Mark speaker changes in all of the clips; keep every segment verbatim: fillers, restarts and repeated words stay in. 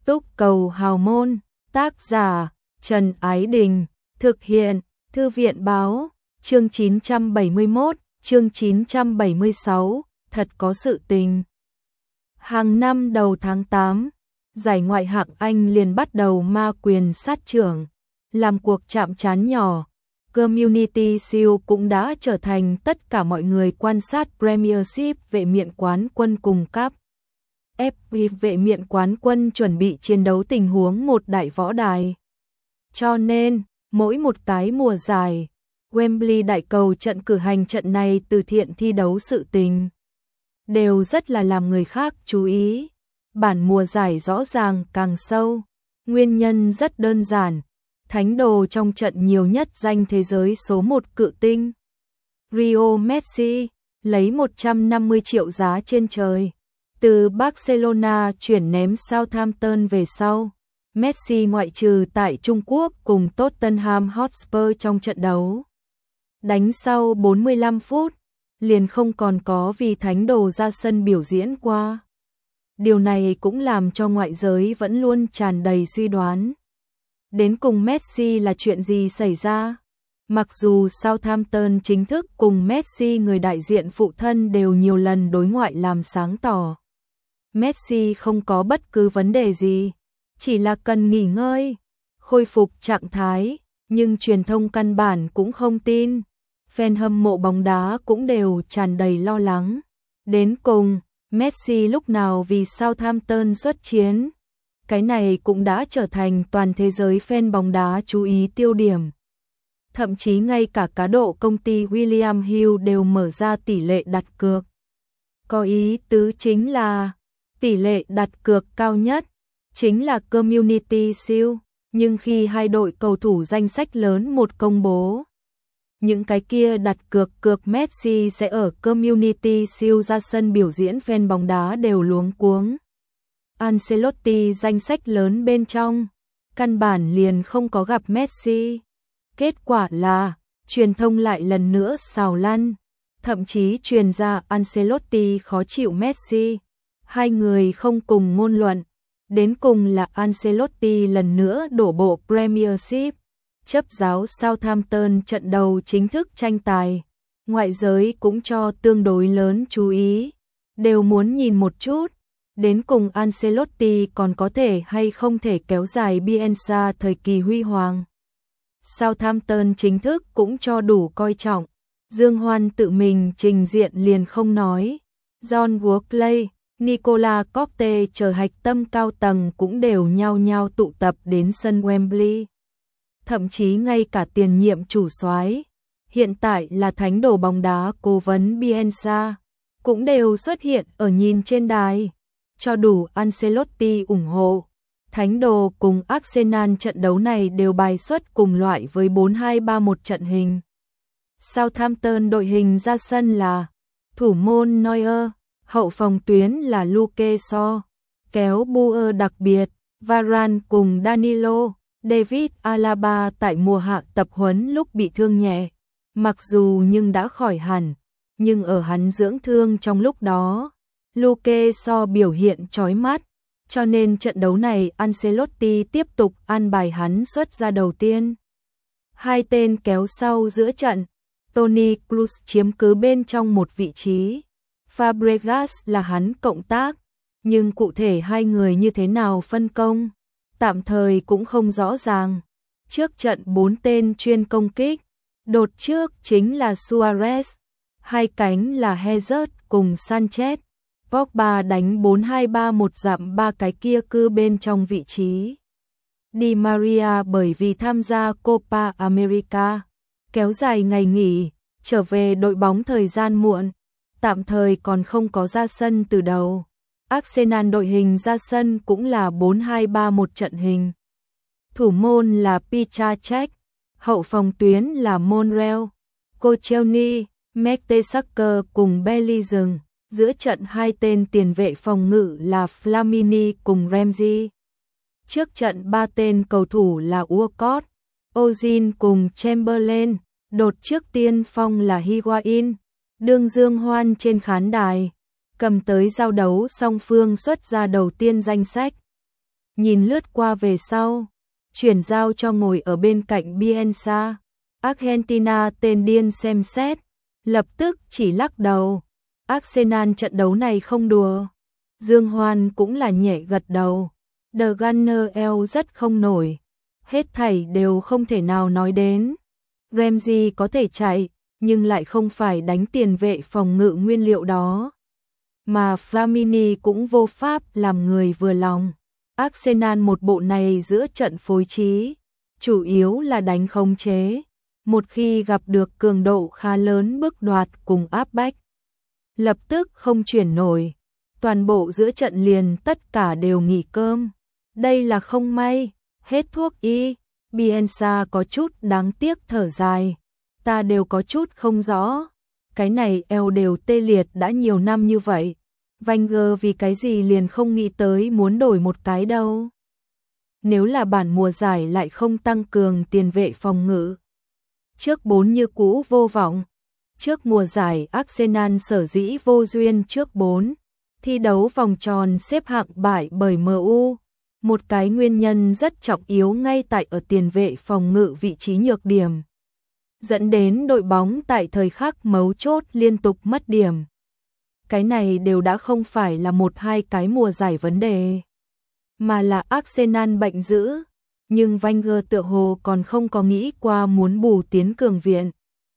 Speaker 1: Túc cầu hào môn, tác giả Trần Ái Đình, thực hiện Thư viện Báo, chương chín trăm bảy mươi mốt, chương chín trăm bảy mươi sáu, thật có sự tình. Hàng năm đầu tháng tám, giải ngoại hạng Anh liền bắt đầu ma quyền sát trưởng, làm cuộc chạm trán nhỏ. Community Shield cũng đã trở thành tất cả mọi người quan sát Premiership vệ miện quán quân cùng cấp. ép pê vệ miện quán quân chuẩn bị chiến đấu tình huống một đại võ đài. Cho nên, mỗi một cái mùa giải, Wembley đại cầu trận cử hành trận này từ thiện thi đấu sự tình, đều rất là làm người khác chú ý. Bản mùa giải rõ ràng càng sâu, nguyên nhân rất đơn giản. Thánh đồ trong trận nhiều nhất danh thế giới số một cự tinh Rio Messi lấy một trăm năm mươi triệu giá trên trời từ Barcelona chuyển ném Southampton về sau. Messi ngoại trừ tại Trung Quốc cùng Tottenham Hotspur trong trận đấu đánh sau bốn mươi lăm phút, liền không còn có vì thánh đồ ra sân biểu diễn qua. Điều này cũng làm cho ngoại giới vẫn luôn tràn đầy suy đoán. Đến cùng Messi là chuyện gì xảy ra? Mặc dù Southampton chính thức cùng Messi người đại diện phụ thân đều nhiều lần đối ngoại làm sáng tỏ. Messi không có bất cứ vấn đề gì, chỉ là cần nghỉ ngơi, khôi phục trạng thái, nhưng truyền thông căn bản cũng không tin. Fan hâm mộ bóng đá cũng đều tràn đầy lo lắng. Đến cùng, Messi lúc nào vì Southampton xuất chiến? Cái này cũng đã trở thành toàn thế giới fan bóng đá chú ý tiêu điểm. Thậm chí ngay cả cá độ công ty William Hill đều mở ra tỷ lệ đặt cược. Có ý tứ chính là tỷ lệ đặt cược cao nhất chính là Community Shield, nhưng khi hai đội cầu thủ danh sách lớn một công bố, những cái kia đặt cược cược Messi sẽ ở Community Shield ra sân biểu diễn, fan bóng đá đều luống cuống. Ancelotti danh sách lớn bên trong, căn bản liền không có gặp Messi. Kết quả là, truyền thông lại lần nữa xào lăn, thậm chí truyền ra Ancelotti khó chịu Messi. Hai người không cùng ngôn luận, đến cùng là Ancelotti lần nữa đổ bộ Premiership, chấp giáo Southampton trận đầu chính thức tranh tài. Ngoại giới cũng cho tương đối lớn chú ý, đều muốn nhìn một chút. Đến cùng Ancelotti còn có thể hay không thể kéo dài Bielsa thời kỳ huy hoàng. Southampton chính thức cũng cho đủ coi trọng. Dương Hoan tự mình trình diện liền không nói. John Workley, Nicola Coste chờ hạch tâm cao tầng cũng đều nhao nhao tụ tập đến sân Wembley. Thậm chí ngay cả tiền nhiệm chủ soái, hiện tại là thánh đồ bóng đá cố vấn Bielsa, cũng đều xuất hiện ở nhìn trên đài. Cho đủ Ancelotti ủng hộ. Thánh đồ cùng Arsenal trận đấu này đều bài xuất cùng loại với bốn hai ba một trận hình. Southampton đội hình ra sân là thủ môn Neuer, hậu phòng tuyến là Luke Shaw, kéo Buer đặc biệt, Varane cùng Danilo. David Alaba tại mùa hạ tập huấn lúc bị thương nhẹ, mặc dù nhưng đã khỏi hẳn, nhưng ở hắn dưỡng thương trong lúc đó, Luke Shaw biểu hiện chói mắt, cho nên trận đấu này Ancelotti tiếp tục an bài hắn xuất ra đầu tiên. Hai tên kéo sau giữa trận, Toni Kroos chiếm cứ bên trong một vị trí, Fabregas là hắn cộng tác, nhưng cụ thể hai người như thế nào phân công, tạm thời cũng không rõ ràng. Trước trận bốn tên chuyên công kích, đột trước chính là Suarez, hai cánh là Hazard cùng Sanchez. Pogba đánh bốn hai ba một dặm ba cái kia cư bên trong vị trí. Di Maria bởi vì tham gia Copa America, kéo dài ngày nghỉ, trở về đội bóng thời gian muộn, tạm thời còn không có ra sân từ đầu. Arsenal đội hình ra sân cũng là bốn hai ba một trận hình. Thủ môn là Piszczek, hậu phòng tuyến là Monreal, Koscielny, Mertesacker cùng Bellingham. Giữa trận hai tên tiền vệ phòng ngự là Flamini cùng Ramsey. Trước trận ba tên cầu thủ là Walcott, Ozil cùng Chamberlain. Đột trước tiên phong là Higuain. Đương Dương Hoan trên khán đài, cầm tới giao đấu song phương xuất ra đầu tiên danh sách. nhìn lướt qua về sau, chuyển giao cho ngồi ở bên cạnh Bielsa. Argentina tên điên xem xét, lập tức chỉ lắc đầu. Arsenal trận đấu này không đùa. Dương Hoan cũng là nhẹ gật đầu. The Gunners rất không nổi. Hết thảy đều không thể nào nói đến. Ramsey có thể chạy, nhưng lại không phải đánh tiền vệ phòng ngự nguyên liệu đó. Mà Flamini cũng vô pháp làm người vừa lòng. Arsenal một bộ này giữa trận phối trí, chủ yếu là đánh khống chế. Một khi gặp được cường độ khá lớn bước đoạt cùng áp bách, lập tức không chuyển nổi. Toàn bộ giữa trận liền tất cả đều nghỉ cơm. Đây là không may, hết thuốc y. Bielsa có chút đáng tiếc thở dài. Ta đều có chút không rõ. Cái này eo đều tê liệt đã nhiều năm như vậy. Wenger vì cái gì liền không nghĩ tới muốn đổi một cái đâu. Nếu là bản mùa giải lại không tăng cường tiền vệ phòng ngự. Trước bốn như cũ vô vọng. Trước mùa giải Arsenal sở dĩ vô duyên trước bốn. Thi đấu vòng tròn xếp hạng bại bởi em u. Một cái nguyên nhân rất trọng yếu ngay tại ở tiền vệ phòng ngự vị trí nhược điểm. Dẫn đến đội bóng tại thời khắc mấu chốt liên tục mất điểm. Cái này đều đã không phải là một hai cái mùa giải vấn đề, mà là Arsenal bệnh dữ. Nhưng Wenger tựa hồ còn không có nghĩ qua muốn bù tiến cường viện.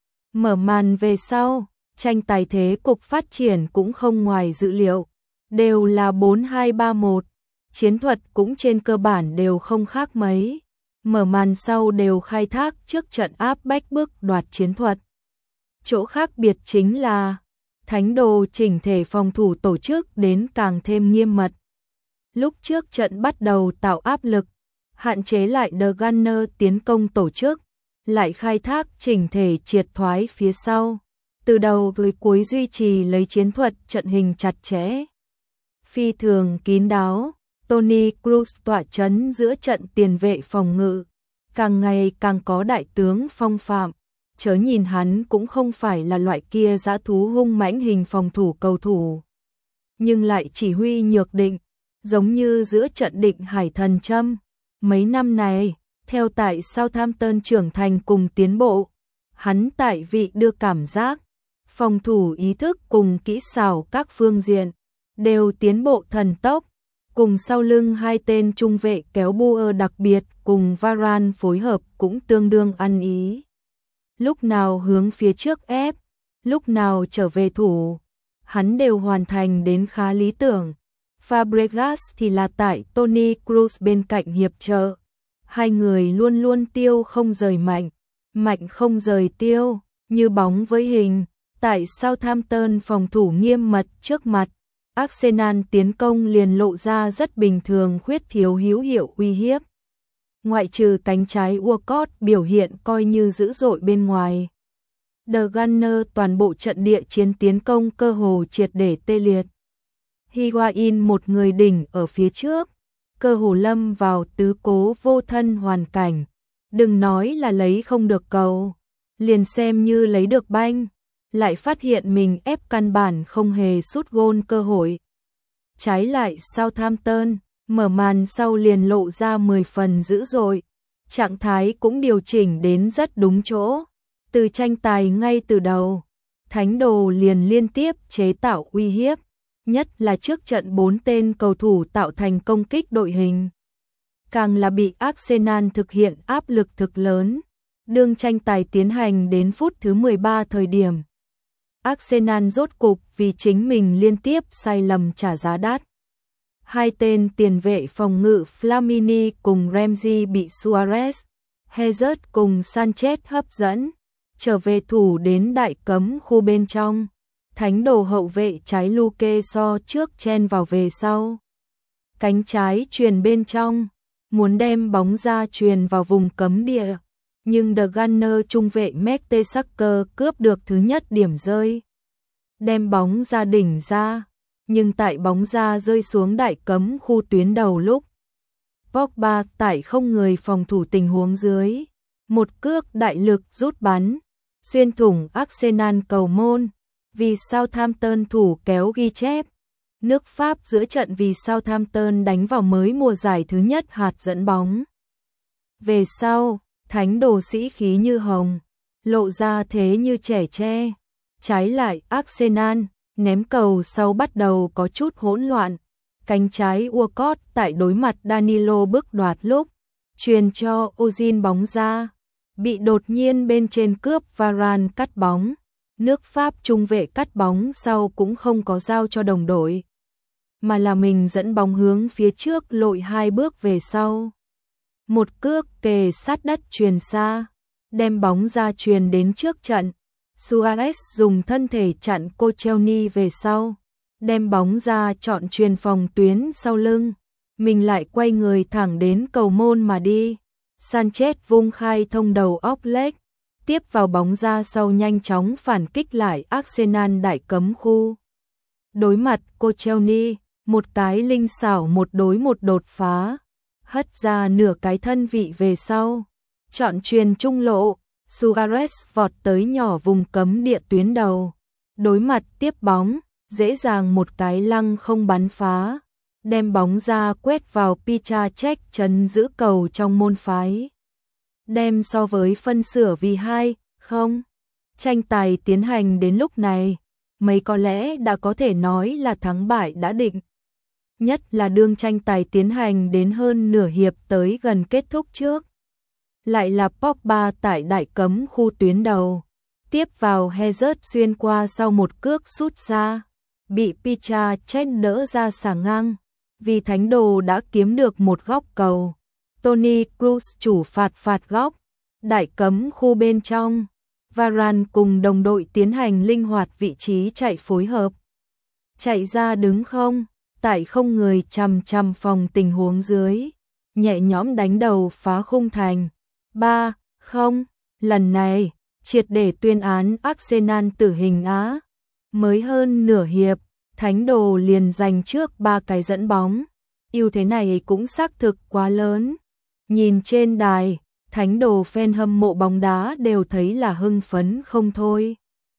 Speaker 1: Mở màn về sau, tranh tài thế cục phát triển cũng không ngoài dự liệu. Đều là bốn hai ba một. Chiến thuật cũng trên cơ bản đều không khác mấy. Mở màn sau đều khai thác trước trận áp bách bước đoạt chiến thuật. Chỗ khác biệt chính là Thánh Đồ chỉnh thể phòng thủ tổ chức đến càng thêm nghiêm mật. Lúc trước trận bắt đầu tạo áp lực, hạn chế lại The Gunners tiến công tổ chức, lại khai thác chỉnh thể triệt thoái phía sau. Từ đầu tới cuối duy trì lấy chiến thuật trận hình chặt chẽ. Phi thường kín đáo, Toni Kroos tọa chấn giữa trận tiền vệ phòng ngự, càng ngày càng có đại tướng phong phạm. Chớ nhìn hắn cũng không phải là loại kia dã thú hung mãnh hình phòng thủ cầu thủ, nhưng lại chỉ huy nhược định, giống như giữa trận Định Hải Thần Châm. Mấy năm này, theo tại Southampton trưởng thành cùng tiến bộ, hắn tại vị đưa cảm giác, phòng thủ ý thức cùng kỹ xảo các phương diện đều tiến bộ thần tốc, cùng sau lưng hai tên trung vệ kéo bua đặc biệt cùng Varane phối hợp cũng tương đương ăn ý. Lúc nào hướng phía trước ép, lúc nào trở về thủ, hắn đều hoàn thành đến khá lý tưởng. Fabregas thì là tại Toni Kroos bên cạnh hiệp trợ. Hai người luôn luôn tiêu không rời mạnh, mạnh không rời tiêu, như bóng với hình. Tại Southampton phòng thủ nghiêm mật trước mặt, Arsenal tiến công liền lộ ra rất bình thường khuyết thiếu hữu hiệu uy hiếp. Ngoại trừ cánh trái Walcott biểu hiện coi như dữ dội bên ngoài. The Gunners toàn bộ trận địa chiến tiến công cơ hồ triệt để tê liệt. Higuain một người đỉnh ở phía trước, cơ hồ lâm vào tứ cố vô thân hoàn cảnh. Đừng nói là lấy không được cầu, liền xem như lấy được banh, lại phát hiện mình ép căn bản không hề sút gôn cơ hội. Trái lại Southampton, mở màn sau liền lộ ra mười phần dữ dội, trạng thái cũng điều chỉnh đến rất đúng chỗ. Từ tranh tài ngay từ đầu, Thánh Đồ liền liên tiếp chế tạo uy hiếp, nhất là trước trận bốn tên cầu thủ tạo thành công kích đội hình. Càng là bị Arsenal thực hiện áp lực thực lớn. Đương tranh tài tiến hành đến phút thứ mười ba thời điểm, Arsenal rốt cục vì chính mình liên tiếp sai lầm trả giá đắt. Hai tên tiền vệ phòng ngự Flamini cùng Ramsey bị Suarez, Hazard cùng Sanchez hấp dẫn, trở về thủ đến đại cấm khu bên trong. Thánh Đồ hậu vệ trái Luke so trước chen vào về sau. Cánh trái truyền bên trong, muốn đem bóng ra truyền vào vùng cấm địa. Nhưng The Gunners trung vệ Mertesacker cướp được thứ nhất điểm rơi. Đem bóng ra đỉnh ra, nhưng tại bóng ra rơi xuống đại cấm khu tuyến đầu lúc. Pogba tại không người phòng thủ tình huống dưới. Một cước đại lực rút bắn, xuyên thủng Arsenal cầu môn. Vì Southampton thủ kéo ghi chép, Nước Pháp giữa trận vì Southampton đánh vào mới mùa giải thứ nhất hạt dẫn bóng. Về sau, thánh đồ sĩ khí như hồng, lộ ra thế như trẻ tre. Trái lại Arsenal, ném cầu sau bắt đầu có chút hỗn loạn. Cánh trái Walcott tại đối mặt Danilo bước đoạt lúc, truyền cho Ozil bóng ra. Bị đột nhiên bên trên cướp Varane cắt bóng. Nước Pháp trung vệ cắt bóng sau cũng không có giao cho đồng đội, mà là mình dẫn bóng hướng phía trước lội hai bước về sau. Một cước kề sát đất truyền xa, đem bóng ra truyền đến trước trận. Suarez dùng thân thể chặn Koscielny về sau, đem bóng ra chọn truyền phòng tuyến sau lưng. Mình lại quay người thẳng đến cầu môn mà đi. Sanchez vung khai thông đầu Oxlade, tiếp vào bóng ra sau nhanh chóng phản kích lại Arsenal đại cấm khu. Đối mặt Koscielny, một cái linh xảo một đối một đột phá, hất ra nửa cái thân vị về sau, chọn truyền trung lộ. Suarez vọt tới nhỏ vùng cấm địa tuyến đầu, đối mặt tiếp bóng, dễ dàng một cái lăng không bắn phá, đem bóng ra quét vào Piszczek chấn giữ cầu trong môn phái. Đem so với phân sửa vì hai không. Tranh tài tiến hành đến lúc này, mấy có lẽ đã có thể nói là thắng bại đã định. Nhất là đương tranh tài tiến hành đến hơn nửa hiệp tới gần kết thúc trước. Lại là Pogba tại đại cấm khu tuyến đầu, tiếp vào Hazard xuyên qua sau một cước sút xa, bị Piszczek đỡ ra xả ngang, vì thánh đồ đã kiếm được một góc cầu. Toni Kroos chủ phạt phạt góc, đại cấm khu bên trong, Varane cùng đồng đội tiến hành linh hoạt vị trí chạy phối hợp. Chạy ra đứng không, tại không người chằm chằm phòng tình huống dưới, nhẹ nhõm đánh đầu phá khung thành. ba không, lần này, triệt để tuyên án Arsenal tử hình Á. Mới hơn nửa hiệp, thánh đồ liền giành trước ba cái dẫn bóng. Ưu thế này cũng xác thực quá lớn. Nhìn trên đài, thánh đồ fan hâm mộ bóng đá đều thấy là hưng phấn không thôi.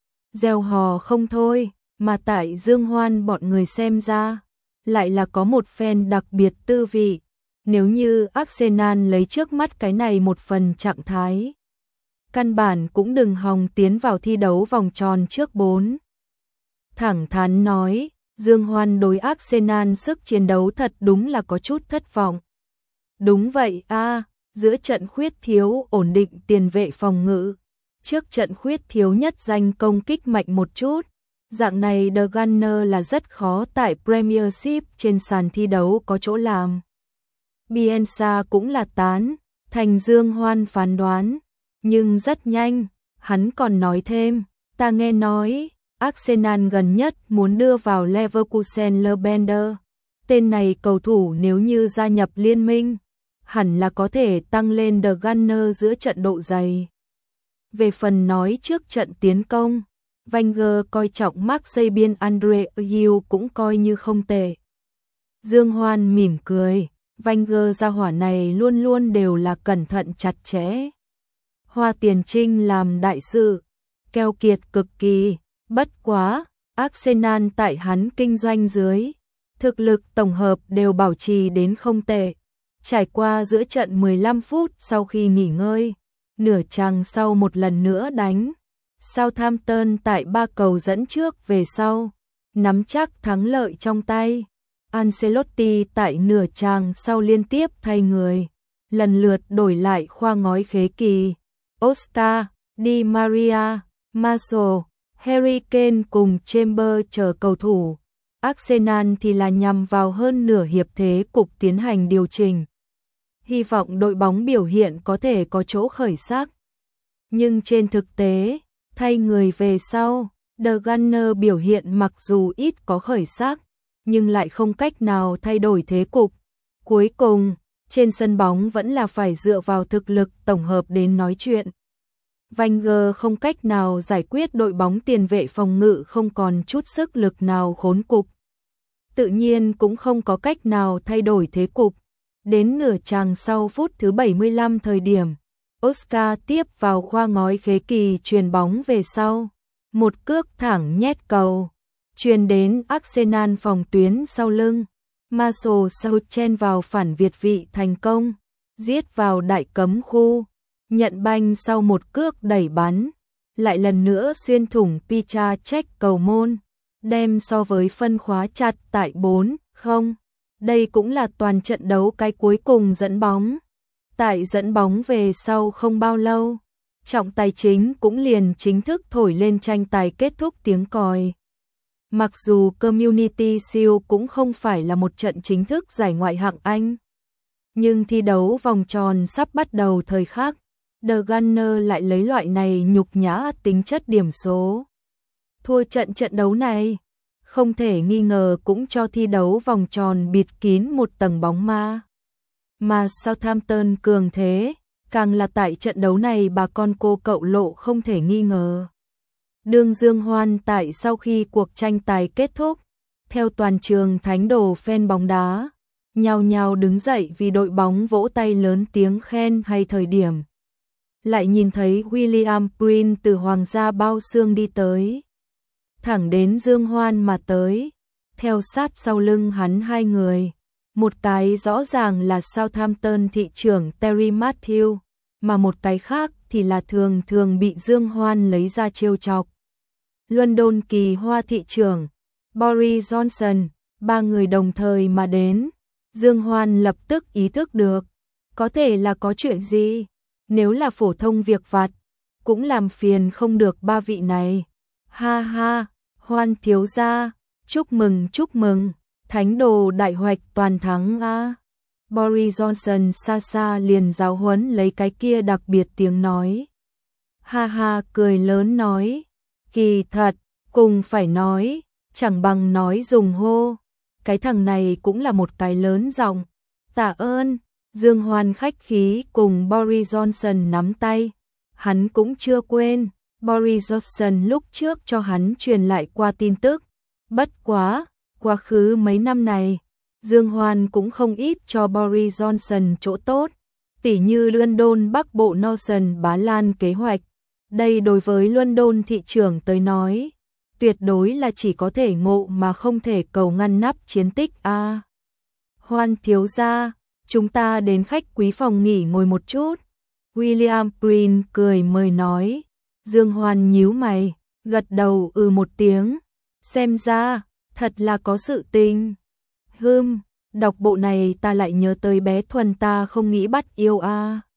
Speaker 1: Reo hò không thôi, mà tại Dương Hoan bọn người xem ra, lại là có một fan đặc biệt tư vị. Nếu như Arsenal lấy trước mắt cái này một phần trạng thái, căn bản cũng đừng hòng tiến vào thi đấu vòng tròn trước bốn. Thẳng thắn nói, Dương Hoan đối Arsenal sức chiến đấu thật đúng là có chút thất vọng. Đúng vậy a, à, giữa trận khuyết thiếu ổn định tiền vệ phòng ngự, trước trận khuyết thiếu nhất danh công kích mạnh một chút. Dạng này The Gunner là rất khó tại Premiership trên sàn thi đấu có chỗ làm. Bielsa cũng là tán thành Dương Hoan phán đoán, nhưng rất nhanh, hắn còn nói thêm, ta nghe nói, Arsenal gần nhất muốn đưa vào Leverkusen Lebender. Tên này cầu thủ nếu như gia nhập liên minh, hẳn là có thể tăng lên The Gunner giữa trận độ dày. Về phần nói trước trận tiến công, Wenger coi trọng Marseille biên Andre Ayew cũng coi như không tệ. Dương Hoan mỉm cười, Wenger gia hỏa này luôn luôn đều là cẩn thận chặt chẽ. Hoa tiền trinh làm đại sự, keo kiệt cực kỳ, bất quá, Arsenal tại hắn kinh doanh dưới, thực lực tổng hợp đều bảo trì đến không tệ. Trải qua giữa trận mười lăm phút sau khi nghỉ ngơi, nửa chặng sau một lần nữa đánh. Southampton tại ba cầu dẫn trước về sau, nắm chắc thắng lợi trong tay. Ancelotti tại nửa chặng sau liên tiếp thay người, lần lượt đổi lại khoa ngói khế kỳ, Oscar, Di Maria, Martial, Harry Kane cùng Chamber chờ cầu thủ. Arsenal thì là nhằm vào hơn nửa hiệp thế cục tiến hành điều chỉnh. Hy vọng đội bóng biểu hiện có thể có chỗ khởi sắc. Nhưng trên thực tế, thay người về sau, The Gunner biểu hiện mặc dù ít có khởi sắc, nhưng lại không cách nào thay đổi thế cục. Cuối cùng, trên sân bóng vẫn là phải dựa vào thực lực tổng hợp đến nói chuyện. Wenger không cách nào giải quyết đội bóng tiền vệ phòng ngự không còn chút sức lực nào khốn cục. Tự nhiên cũng không có cách nào thay đổi thế cục. Đến nửa chặng sau phút thứ bảy mươi lăm thời điểm, Oscar tiếp vào khoa ngói khế kỳ truyền bóng về sau. Một cước thẳng nhét cầu. truyền đến Arsenal phòng tuyến sau lưng. Marshall South chen vào phản Việt vị thành công, giết vào đại cấm khu, nhận banh sau một cước đẩy bắn, lại lần nữa xuyên thủng Petr Cech cầu môn, đem so với phân khóa chặt tại bốn không. Đây cũng là toàn trận đấu cái cuối cùng dẫn bóng. Tại dẫn bóng về sau không bao lâu, trọng tài chính cũng liền chính thức thổi lên tranh tài kết thúc tiếng còi. Mặc dù Community Shield cũng không phải là một trận chính thức giải Ngoại hạng Anh, nhưng thi đấu vòng tròn sắp bắt đầu thời khắc, The Gunners lại lấy loại này nhục nhã tính chất điểm số. Thua trận trận đấu này, không thể nghi ngờ cũng cho thi đấu vòng tròn bịt kín một tầng bóng ma. Mà Southampton cường thế, càng là tại trận đấu này bà con cô cậu lộ không thể nghi ngờ. Đương Dương Hoan tại sau khi cuộc tranh tài kết thúc, theo toàn trường thánh đồ fan bóng đá, nhao nhao đứng dậy vì đội bóng vỗ tay lớn tiếng khen hay thời điểm. Lại nhìn thấy William Prince từ Hoàng gia bao xương đi tới. Thẳng đến Dương Hoan mà tới, theo sát sau lưng hắn hai người. Một cái rõ ràng là Southampton thị trưởng Terry Matthew, mà một cái khác thì là thường thường bị Dương Hoan lấy ra trêu chọc. London kỳ hoa thị trưởng, Boris Johnson, ba người đồng thời mà đến. Dương Hoan lập tức ý thức được, có thể là có chuyện gì, nếu là phổ thông việc vặt, cũng làm phiền không được ba vị này. Ha ha, Hoan thiếu gia, chúc mừng chúc mừng, thánh đồ đại hoạch toàn thắng a. Boris Johnson xa xa liền giáo huấn lấy cái kia đặc biệt tiếng nói. Ha ha cười lớn nói, kỳ thật, cùng phải nói, chẳng bằng nói dùng hô. Cái thằng này cũng là một cái lớn giọng. Tạ ơn, Dương Hoan khách khí cùng Boris Johnson nắm tay. Hắn cũng chưa quên, Boris Johnson lúc trước cho hắn truyền lại qua tin tức. Bất quá, quá khứ mấy năm này, Dương Hoan cũng không ít cho Boris Johnson chỗ tốt, tỉ như London Bắc Bộ Northern Bá Lan kế hoạch. Đây đối với London thị trưởng tới nói, tuyệt đối là chỉ có thể ngộ mà không thể cầu ngăn nắp chiến tích a. À, Hoan thiếu gia, chúng ta đến khách quý phòng nghỉ ngồi một chút. William Prince cười mời nói. Dương Hoan nhíu mày, gật đầu ừ một tiếng. Xem ra, thật là có sự tình. Hừm, đọc bộ này ta lại nhớ tới bé Thuần ta không nghĩ bắt yêu a. À.